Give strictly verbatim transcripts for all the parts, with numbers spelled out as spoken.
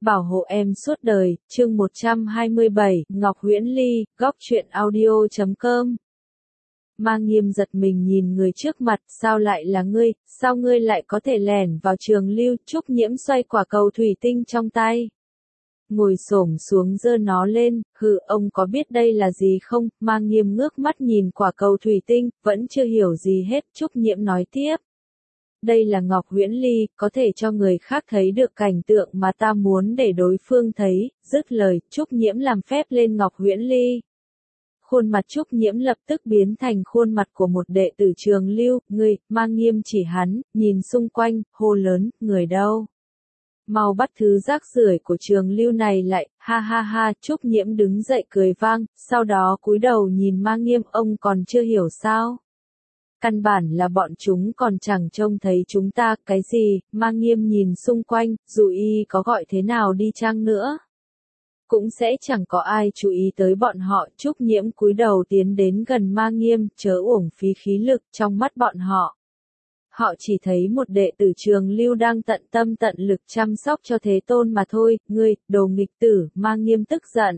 Bảo hộ em suốt đời, chương một trăm hai mươi bảy, Ngọc Huyễn Ly, góc truyện audio chấm com. Ma Nghiêm giật mình nhìn người trước mặt, sao lại là ngươi, sao ngươi lại có thể lẻn vào Trường Lưu? Trúc Nhiễm xoay quả cầu thủy tinh trong tay. Ngồi xổm xuống giơ nó lên, hừ, ông có biết đây là gì không? Ma Nghiêm ngước mắt nhìn quả cầu thủy tinh, vẫn chưa hiểu gì hết. Trúc Nhiễm nói tiếp. Đây là Ngọc Huyễn Ly, có thể cho người khác thấy được cảnh tượng mà ta muốn để đối phương thấy. Dứt lời, Trúc Nhiễm làm phép lên Ngọc Huyễn Ly. Khuôn mặt Trúc Nhiễm lập tức biến thành khuôn mặt của một đệ tử Trường Lưu. Người, Ma Nghiêm chỉ hắn, nhìn xung quanh, hô lớn, người đâu? Mau bắt thứ rác rưởi của Trường Lưu này lại, ha ha ha. Trúc Nhiễm đứng dậy cười vang, sau đó cúi đầu nhìn Ma Nghiêm, ông còn chưa hiểu sao? Căn bản là bọn chúng còn chẳng trông thấy chúng ta, cái gì? Ma Nghiêm nhìn xung quanh, dù y có gọi thế nào đi chăng nữa, cũng sẽ chẳng có ai chú ý tới bọn họ. Trúc Nhiễm cúi đầu tiến đến gần Ma Nghiêm, chớ uổng phí khí lực trong mắt bọn họ. Họ chỉ thấy một đệ tử Trường Lưu đang tận tâm tận lực chăm sóc cho Thế Tôn mà thôi. Ngươi, đồ nghịch tử, Ma Nghiêm tức giận.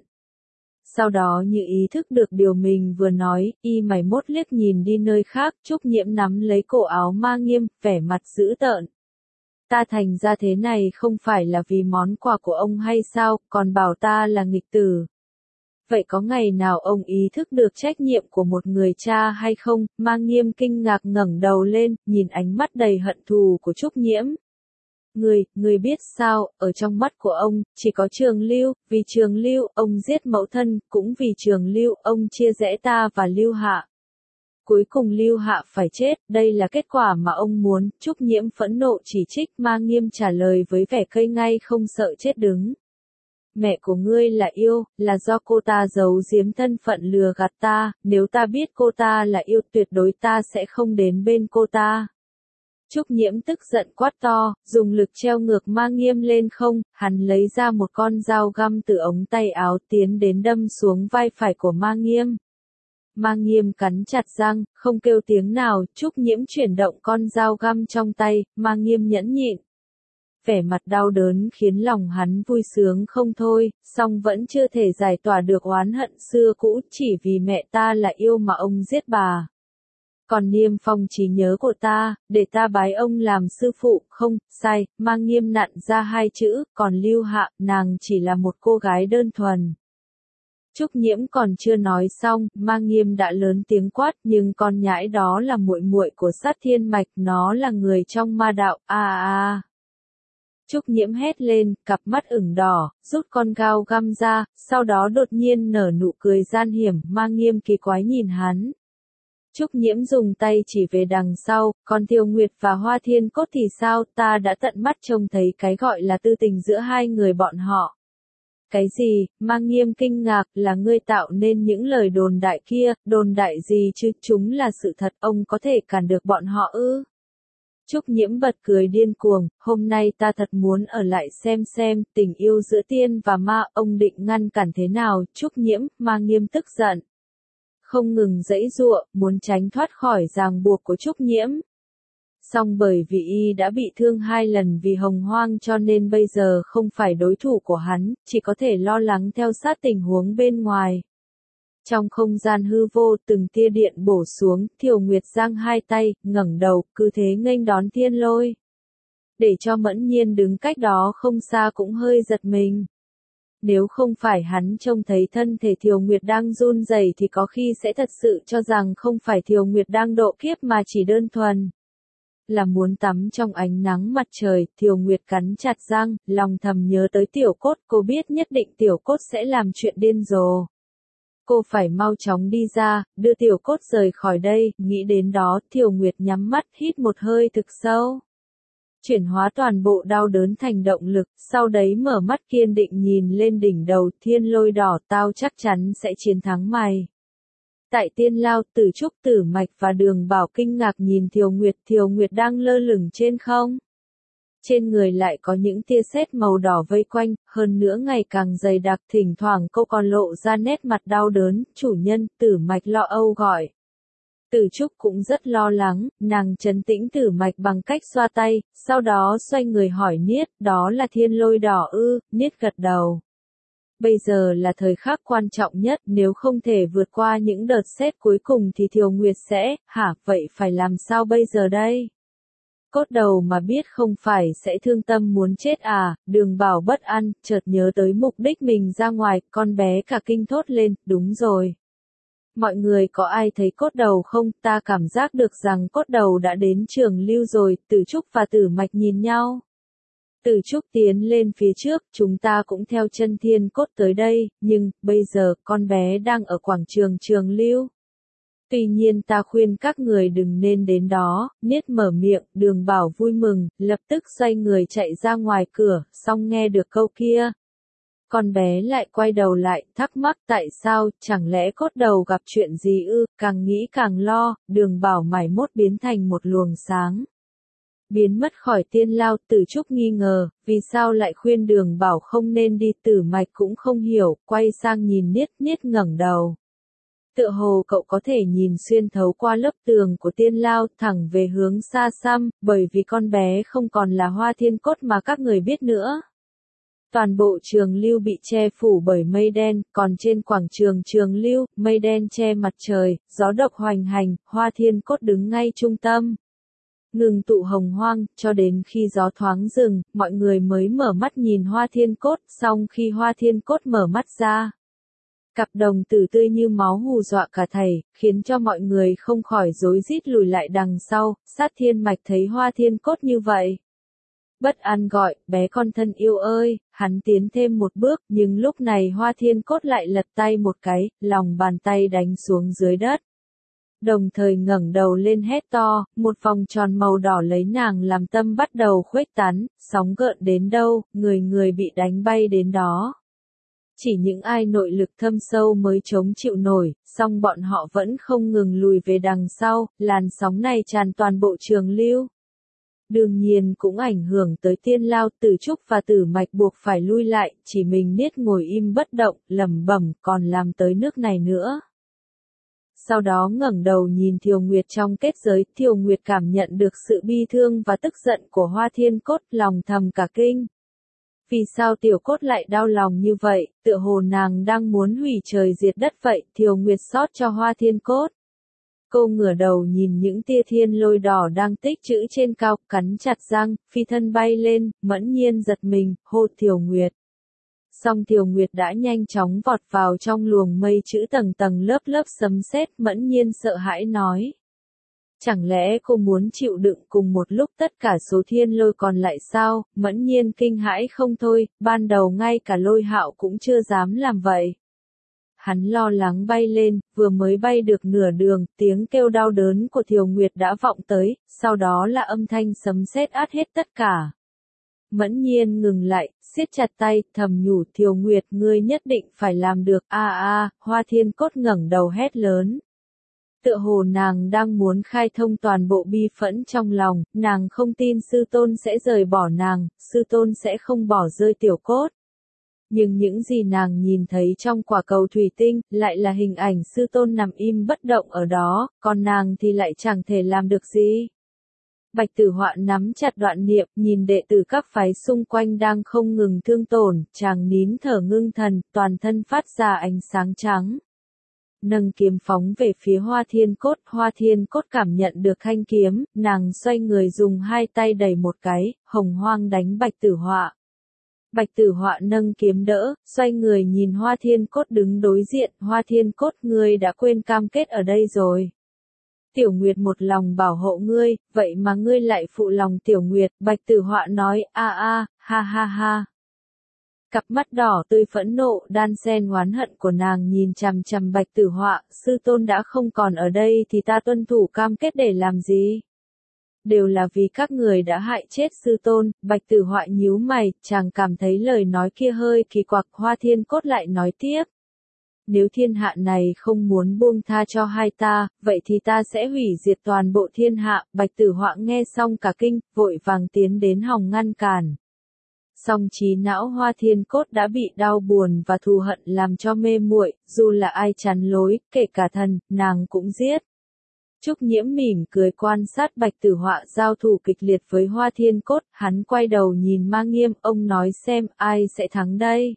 Sau đó như ý thức được điều mình vừa nói, y mày mốt liếc nhìn đi nơi khác. Trúc Nhiễm nắm lấy cổ áo Ma Nghiêm, vẻ mặt dữ tợn. Ta thành ra thế này không phải là vì món quà của ông hay sao, còn bảo ta là nghịch tử. Vậy có ngày nào ông ý thức được trách nhiệm của một người cha hay không? Ma Nghiêm kinh ngạc ngẩng đầu lên, nhìn ánh mắt đầy hận thù của Trúc Nhiễm. Người, người biết sao, ở trong mắt của ông, chỉ có Trường Lưu, vì Trường Lưu, ông giết mẫu thân, cũng vì Trường Lưu, ông chia rẽ ta và Lưu Hạ. Cuối cùng Lưu Hạ phải chết, đây là kết quả mà ông muốn. Trúc Nhiễm phẫn nộ chỉ trích. Ma Nghiêm trả lời với vẻ cây ngay không sợ chết đứng. Mẹ của ngươi là yêu, là do cô ta giấu giếm thân phận lừa gạt ta, nếu ta biết cô ta là yêu tuyệt đối ta sẽ không đến bên cô ta. Trúc Nhiễm tức giận quát to, dùng lực treo ngược Ma Nghiêm lên không, hắn lấy ra một con dao găm từ ống tay áo tiến đến đâm xuống vai phải của Ma Nghiêm. Ma Nghiêm cắn chặt răng, không kêu tiếng nào. Trúc Nhiễm chuyển động con dao găm trong tay, Ma Nghiêm nhẫn nhịn. Vẻ mặt đau đớn khiến lòng hắn vui sướng không thôi, song vẫn chưa thể giải tỏa được oán hận xưa cũ, chỉ vì mẹ ta là yêu mà ông giết bà. Còn niêm phong trí nhớ của ta, để ta bái ông làm sư phụ, không, sai. Ma Nghiêm nặn ra hai chữ, còn Lưu Hạ, nàng chỉ là một cô gái đơn thuần. Trúc Nhiễm còn chưa nói xong, Ma Nghiêm đã lớn tiếng quát, nhưng con nhãi đó là muội muội của Sát Thiên Mạch, nó là người trong ma đạo, a à, a. À. Trúc Nhiễm hét lên, cặp mắt ửng đỏ, rút con dao găm ra, sau đó đột nhiên nở nụ cười gian hiểm. Ma Nghiêm kỳ quái nhìn hắn. Trúc Nhiễm dùng tay chỉ về đằng sau, còn Tiêu Nguyệt và Hoa Thiên Cốt thì sao? Ta đã tận mắt trông thấy cái gọi là tư tình giữa hai người bọn họ. Cái gì? Ma Nghiêm kinh ngạc, là ngươi tạo nên những lời đồn đại kia? Đồn đại gì chứ? Chúng là sự thật, ông có thể cản được bọn họ ư? Trúc Nhiễm bật cười điên cuồng, hôm nay ta thật muốn ở lại xem xem, tình yêu giữa tiên và ma, ông định ngăn cản thế nào? Trúc Nhiễm, Ma Nghiêm tức giận. Không ngừng giãy giụa, muốn tránh thoát khỏi ràng buộc của Trúc Nhiễm. Song bởi vì y đã bị thương hai lần vì Hồng Hoang cho nên bây giờ không phải đối thủ của hắn, chỉ có thể lo lắng theo sát tình huống bên ngoài. Trong không gian hư vô, từng tia điện bổ xuống, Thiều Nguyệt giang hai tay, ngẩng đầu, cứ thế nghênh đón thiên lôi. Để cho Mẫn Nhiên đứng cách đó không xa cũng hơi giật mình. Nếu không phải hắn trông thấy thân thể Thiều Nguyệt đang run rẩy thì có khi sẽ thật sự cho rằng không phải Thiều Nguyệt đang độ kiếp mà chỉ đơn thuần là muốn tắm trong ánh nắng mặt trời. Thiều Nguyệt cắn chặt răng, lòng thầm nhớ tới Tiểu Cốt, cô biết nhất định Tiểu Cốt sẽ làm chuyện điên rồ. Cô phải mau chóng đi ra, đưa Tiểu Cốt rời khỏi đây. Nghĩ đến đó, Thiều Nguyệt nhắm mắt hít một hơi thực sâu. Chuyển hóa toàn bộ đau đớn thành động lực, sau đấy mở mắt kiên định nhìn lên đỉnh đầu. Thiên lôi đỏ, tao chắc chắn sẽ chiến thắng mày. Tại Tiên Lao, Tử Trúc, Tử Mạch và Đường Bảo kinh ngạc nhìn Thiều Nguyệt. Thiều Nguyệt đang lơ lửng trên không. Trên người lại có những tia sét màu đỏ vây quanh, hơn nữa ngày càng dày đặc, thỉnh thoảng cô còn lộ ra nét mặt đau đớn. Chủ nhân, Tử Mạch lo âu gọi. Tử Trúc cũng rất lo lắng, nàng trấn tĩnh Tử Mạch bằng cách xoa tay, sau đó xoay người hỏi Niết, đó là thiên lôi đỏ ư? Niết gật đầu. Bây giờ là thời khắc quan trọng nhất, nếu không thể vượt qua những đợt sét cuối cùng thì Thiều Nguyệt sẽ, hả, vậy phải làm sao bây giờ đây? Cốt đầu mà biết không phải sẽ thương tâm muốn chết à? Đường Bảo bất an, chợt nhớ tới mục đích mình ra ngoài, con bé cả kinh thốt lên, đúng rồi. Mọi người có ai thấy Cốt đầu không? Ta cảm giác được rằng Cốt đầu đã đến Trường Lưu rồi. Tử Trúc và Tử Mạch nhìn nhau. Tử Trúc tiến lên phía trước, chúng ta cũng theo chân Thiên Cốt tới đây, nhưng, bây giờ, con bé đang ở quảng trường Trường Lưu. Tuy nhiên ta khuyên các người đừng nên đến đó. Niết mở miệng, Đường Bảo vui mừng, lập tức xoay người chạy ra ngoài cửa, xong nghe được câu kia. Con bé lại quay đầu lại, thắc mắc tại sao, chẳng lẽ Cốt đầu gặp chuyện gì ư? Càng nghĩ càng lo, Đường Bảo mải mốt biến thành một luồng sáng. Biến mất khỏi Tiên Lao. Tử Trúc nghi ngờ, vì sao lại khuyên Đường Bảo không nên đi? Tử Mạch cũng không hiểu, quay sang nhìn Niết. Niết ngẩng đầu. Tựa hồ cậu có thể nhìn xuyên thấu qua lớp tường của Tiên Lao, thẳng về hướng xa xăm, bởi vì con bé không còn là Hoa Thiên Cốt mà các người biết nữa. Toàn bộ Trường Lưu bị che phủ bởi mây đen, còn trên quảng trường Trường Lưu, mây đen che mặt trời, gió độc hoành hành, Hoa Thiên Cốt đứng ngay trung tâm. Ngừng tụ hồng hoang, cho đến khi gió thoáng dừng, mọi người mới mở mắt nhìn Hoa Thiên Cốt, xong khi Hoa Thiên Cốt mở mắt ra. Cặp đồng tử tươi như máu hù dọa cả thầy, khiến cho mọi người không khỏi rối rít lùi lại đằng sau. Sát Thiên Mạch thấy Hoa Thiên Cốt như vậy. Bất an gọi, bé con thân yêu ơi, hắn tiến thêm một bước, nhưng lúc này Hoa Thiên Cốt lại lật tay một cái, lòng bàn tay đánh xuống dưới đất. Đồng thời ngẩng đầu lên hét to, một vòng tròn màu đỏ lấy nàng làm tâm bắt đầu khuếch tán, sóng gợn đến đâu, người người bị đánh bay đến đó. Chỉ những ai nội lực thâm sâu mới chống chịu nổi, song bọn họ vẫn không ngừng lùi về đằng sau, làn sóng này tràn toàn bộ Trường Lưu. Đương nhiên cũng ảnh hưởng tới Tiên Lao. Tử Trúc và Tử Mạch buộc phải lui lại, chỉ mình Niết ngồi im bất động, lẩm bẩm, còn làm tới nước này nữa. Sau đó ngẩng đầu nhìn Thiều Nguyệt trong kết giới, Thiều Nguyệt cảm nhận được sự bi thương và tức giận của Hoa Thiên Cốt, lòng thầm cả kinh. Vì sao Tiểu Cốt lại đau lòng như vậy, tựa hồ nàng đang muốn hủy trời diệt đất vậy? Thiều Nguyệt xót cho Hoa Thiên Cốt. Cô ngửa đầu nhìn những tia thiên lôi đỏ đang tích trữ trên cao, cắn chặt răng, phi thân bay lên, mẫn nhiên giật mình, hô Thiều Nguyệt. Song Thiều Nguyệt đã nhanh chóng vọt vào trong luồng mây trữ tầng tầng lớp lớp sấm sét, mẫn nhiên sợ hãi nói. Chẳng lẽ cô muốn chịu đựng cùng một lúc tất cả số thiên lôi còn lại sao? Mẫn nhiên kinh hãi không thôi, ban đầu ngay cả Lôi Hạo cũng chưa dám làm vậy. Hắn lo lắng bay lên, vừa mới bay được nửa đường, tiếng kêu đau đớn của Thiều Nguyệt đã vọng tới, sau đó là âm thanh sấm sét át hết tất cả. Mẫn nhiên ngừng lại, siết chặt tay, thầm nhủ Thiều Nguyệt ngươi nhất định phải làm được. A a, Hoa Thiên Cốt ngẩng đầu hét lớn. Tựa hồ nàng đang muốn khai thông toàn bộ bi phẫn trong lòng, nàng không tin sư tôn sẽ rời bỏ nàng, sư tôn sẽ không bỏ rơi Tiểu Cốt. Nhưng những gì nàng nhìn thấy trong quả cầu thủy tinh, lại là hình ảnh sư tôn nằm im bất động ở đó, còn nàng thì lại chẳng thể làm được gì. Bạch Tử Họa nắm chặt đoạn niệm, nhìn đệ tử các phái xung quanh đang không ngừng thương tổn, chàng nín thở ngưng thần, toàn thân phát ra ánh sáng trắng. Nâng kiếm phóng về phía Hoa Thiên Cốt, Hoa Thiên Cốt cảm nhận được thanh kiếm, nàng xoay người dùng hai tay đẩy một cái, hồng hoang đánh Bạch Tử Họa. Bạch Tử Họa nâng kiếm đỡ, xoay người nhìn Hoa Thiên Cốt đứng đối diện, Hoa Thiên Cốt ngươi đã quên cam kết ở đây rồi. Tiểu Nguyệt một lòng bảo hộ ngươi, vậy mà ngươi lại phụ lòng Tiểu Nguyệt, Bạch Tử Họa nói, a a, ha ha ha. Cặp mắt đỏ tươi phẫn nộ đan xen oán hận của nàng nhìn chằm chằm Bạch Tử Họa, sư tôn đã không còn ở đây thì ta tuân thủ cam kết để làm gì? Đều là vì các người đã hại chết sư tôn. Bạch Tử Họa nhíu mày, chàng cảm thấy lời nói kia hơi kỳ quặc. Hoa Thiên Cốt lại nói tiếp. Nếu thiên hạ này không muốn buông tha cho hai ta, vậy thì ta sẽ hủy diệt toàn bộ thiên hạ. Bạch Tử Họa nghe xong cả kinh, vội vàng tiến đến hòng ngăn cản. Song trí não Hoa Thiên Cốt đã bị đau buồn và thù hận làm cho mê muội, dù là ai chắn lối, kể cả thần, nàng cũng giết. Trúc Nhiễm mỉm cười quan sát Bạch Tử Họa giao thủ kịch liệt với Hoa Thiên Cốt, hắn quay đầu nhìn Ma Nghiêm, ông nói xem ai sẽ thắng đây.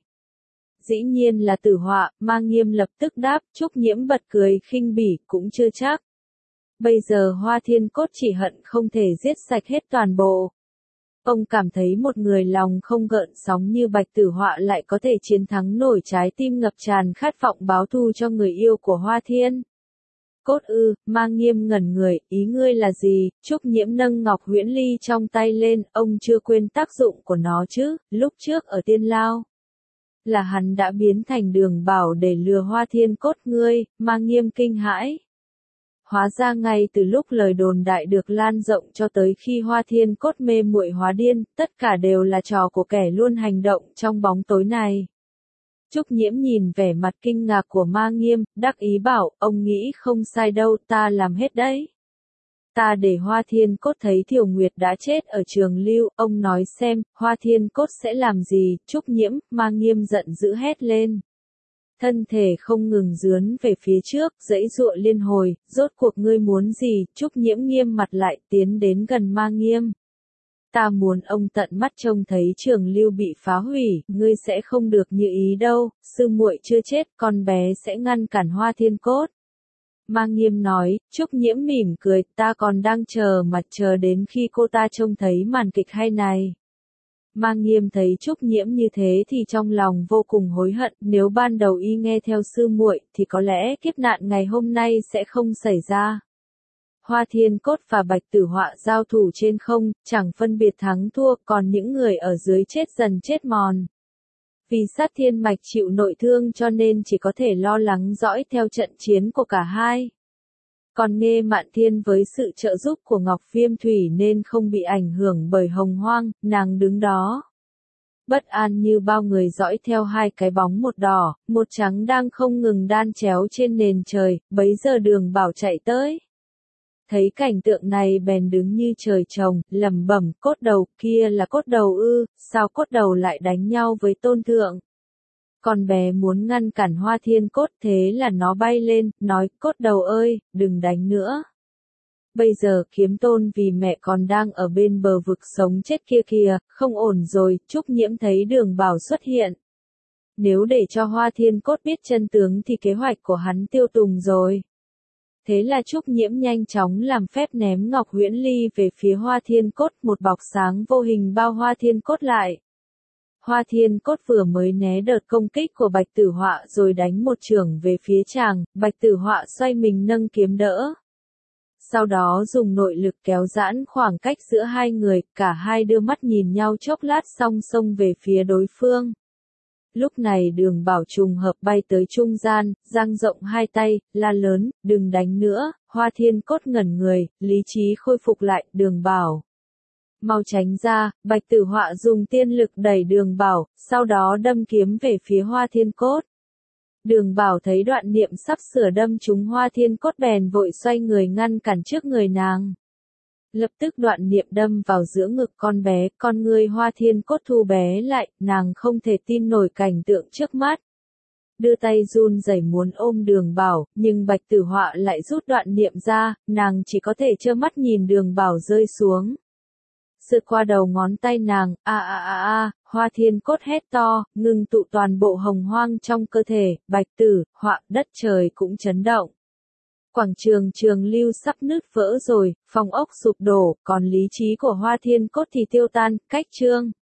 Dĩ nhiên là Tử Họa, Ma Nghiêm lập tức đáp, Trúc Nhiễm bật cười khinh bỉ, cũng chưa chắc. Bây giờ Hoa Thiên Cốt chỉ hận không thể giết sạch hết toàn bộ. Ông cảm thấy một người lòng không gợn sóng như Bạch Tử Họa lại có thể chiến thắng nổi trái tim ngập tràn khát vọng báo thù cho người yêu của Hoa Thiên Cốt ư. Ma Nghiêm ngẩn người, ý ngươi là gì? Trúc Nhiễm nâng ngọc huyễn ly trong tay lên, ông chưa quên tác dụng của nó chứ, lúc trước ở Tiên Lao. Là hắn đã biến thành Đường Bảo để lừa Hoa Thiên Cốt ngươi. Ma Nghiêm kinh hãi. Hóa ra ngay từ lúc lời đồn đại được lan rộng cho tới khi Hoa Thiên Cốt mê muội hóa điên, tất cả đều là trò của kẻ luôn hành động trong bóng tối này. Trúc Nhiễm nhìn vẻ mặt kinh ngạc của Ma Nghiêm, đắc ý bảo, ông nghĩ không sai đâu, ta làm hết đấy. Ta để Hoa Thiên Cốt thấy Thiều Nguyệt đã chết ở Trường Lưu, ông nói xem, Hoa Thiên Cốt sẽ làm gì? Trúc Nhiễm, Ma Nghiêm giận dữ hét lên. Thân thể không ngừng dướn về phía trước, giãy giụa liên hồi, rốt cuộc ngươi muốn gì? Trúc Nhiễm nghiêm mặt lại, tiến đến gần Ma Nghiêm. Ta muốn ông tận mắt trông thấy Trường Lưu bị phá hủy, ngươi sẽ không được như ý đâu, sư muội chưa chết, con bé sẽ ngăn cản Hoa Thiên Cốt. Ma Nghiêm nói, Trúc Nhiễm mỉm cười, ta còn đang chờ mà chờ đến khi cô ta trông thấy màn kịch hay này. Ma Nghiêm thấy Trúc Nhiễm như thế thì trong lòng vô cùng hối hận, nếu ban đầu y nghe theo sư muội thì có lẽ kiếp nạn ngày hôm nay sẽ không xảy ra. Hoa Thiên Cốt và Bạch Tử Họa giao thủ trên không, chẳng phân biệt thắng thua, còn những người ở dưới chết dần chết mòn. Vì Sát Thiên Mạch chịu nội thương cho nên chỉ có thể lo lắng dõi theo trận chiến của cả hai. Còn Nghê Mạn Thiên với sự trợ giúp của Ngọc Viêm Thủy nên không bị ảnh hưởng bởi Hồng Hoang, nàng đứng đó. Bất an như bao người dõi theo hai cái bóng một đỏ, một trắng đang không ngừng đan chéo trên nền trời, bấy giờ Đường Bảo chạy tới. Thấy cảnh tượng này bèn đứng như trời trồng, lẩm bẩm, cốt đầu, kia là cốt đầu ư, sao cốt đầu lại đánh nhau với tôn thượng? Con bé muốn ngăn cản Hoa Thiên Cốt, thế là nó bay lên, nói, cốt đầu ơi, đừng đánh nữa. Bây giờ Kiếm Tôn vì mẹ còn đang ở bên bờ vực sống chết kia kìa, không ổn rồi. Trúc Nhiễm thấy Đường Bảo xuất hiện. Nếu để cho Hoa Thiên Cốt biết chân tướng thì kế hoạch của hắn tiêu tùng rồi. Thế là Trúc Nhiễm nhanh chóng làm phép ném ngọc huyễn ly về phía Hoa Thiên Cốt, một bọc sáng vô hình bao Hoa Thiên Cốt lại. Hoa Thiên Cốt vừa mới né đợt công kích của Bạch Tử Họa rồi đánh một chưởng về phía chàng, Bạch Tử Họa xoay mình nâng kiếm đỡ. Sau đó dùng nội lực kéo giãn khoảng cách giữa hai người, cả hai đưa mắt nhìn nhau chốc lát xong xông về phía đối phương. Lúc này Đường Bảo trùng hợp bay tới trung gian, dang rộng hai tay, la lớn, đừng đánh nữa. Hoa Thiên Cốt ngẩn người, lý trí khôi phục lại, Đường Bảo. Mau tránh ra. Bạch Tử Họa dùng tiên lực đẩy Đường Bảo, sau đó đâm kiếm về phía Hoa Thiên Cốt. Đường Bảo thấy đoạn niệm sắp sửa đâm trúng Hoa Thiên Cốt bèn vội xoay người ngăn cản trước người nàng. Lập tức đoạn niệm đâm vào giữa ngực con bé, con người Hoa Thiên Cốt thu bé lại, nàng không thể tin nổi cảnh tượng trước mắt. Đưa tay run rẩy muốn ôm Đường Bảo, nhưng Bạch Tử Họa lại rút đoạn niệm ra, nàng chỉ có thể trơ mắt nhìn Đường Bảo rơi xuống. Sượt qua đầu ngón tay nàng, a a a a, Hoa Thiên Cốt hét to, ngừng tụ toàn bộ hồng hoang trong cơ thể, Bạch Tử Họa, đất trời cũng chấn động. Quảng trường Trường Lưu sắp nứt vỡ rồi, phòng ốc sụp đổ, còn lý trí của Hoa Thiên Cốt thì tiêu tan. Cách chương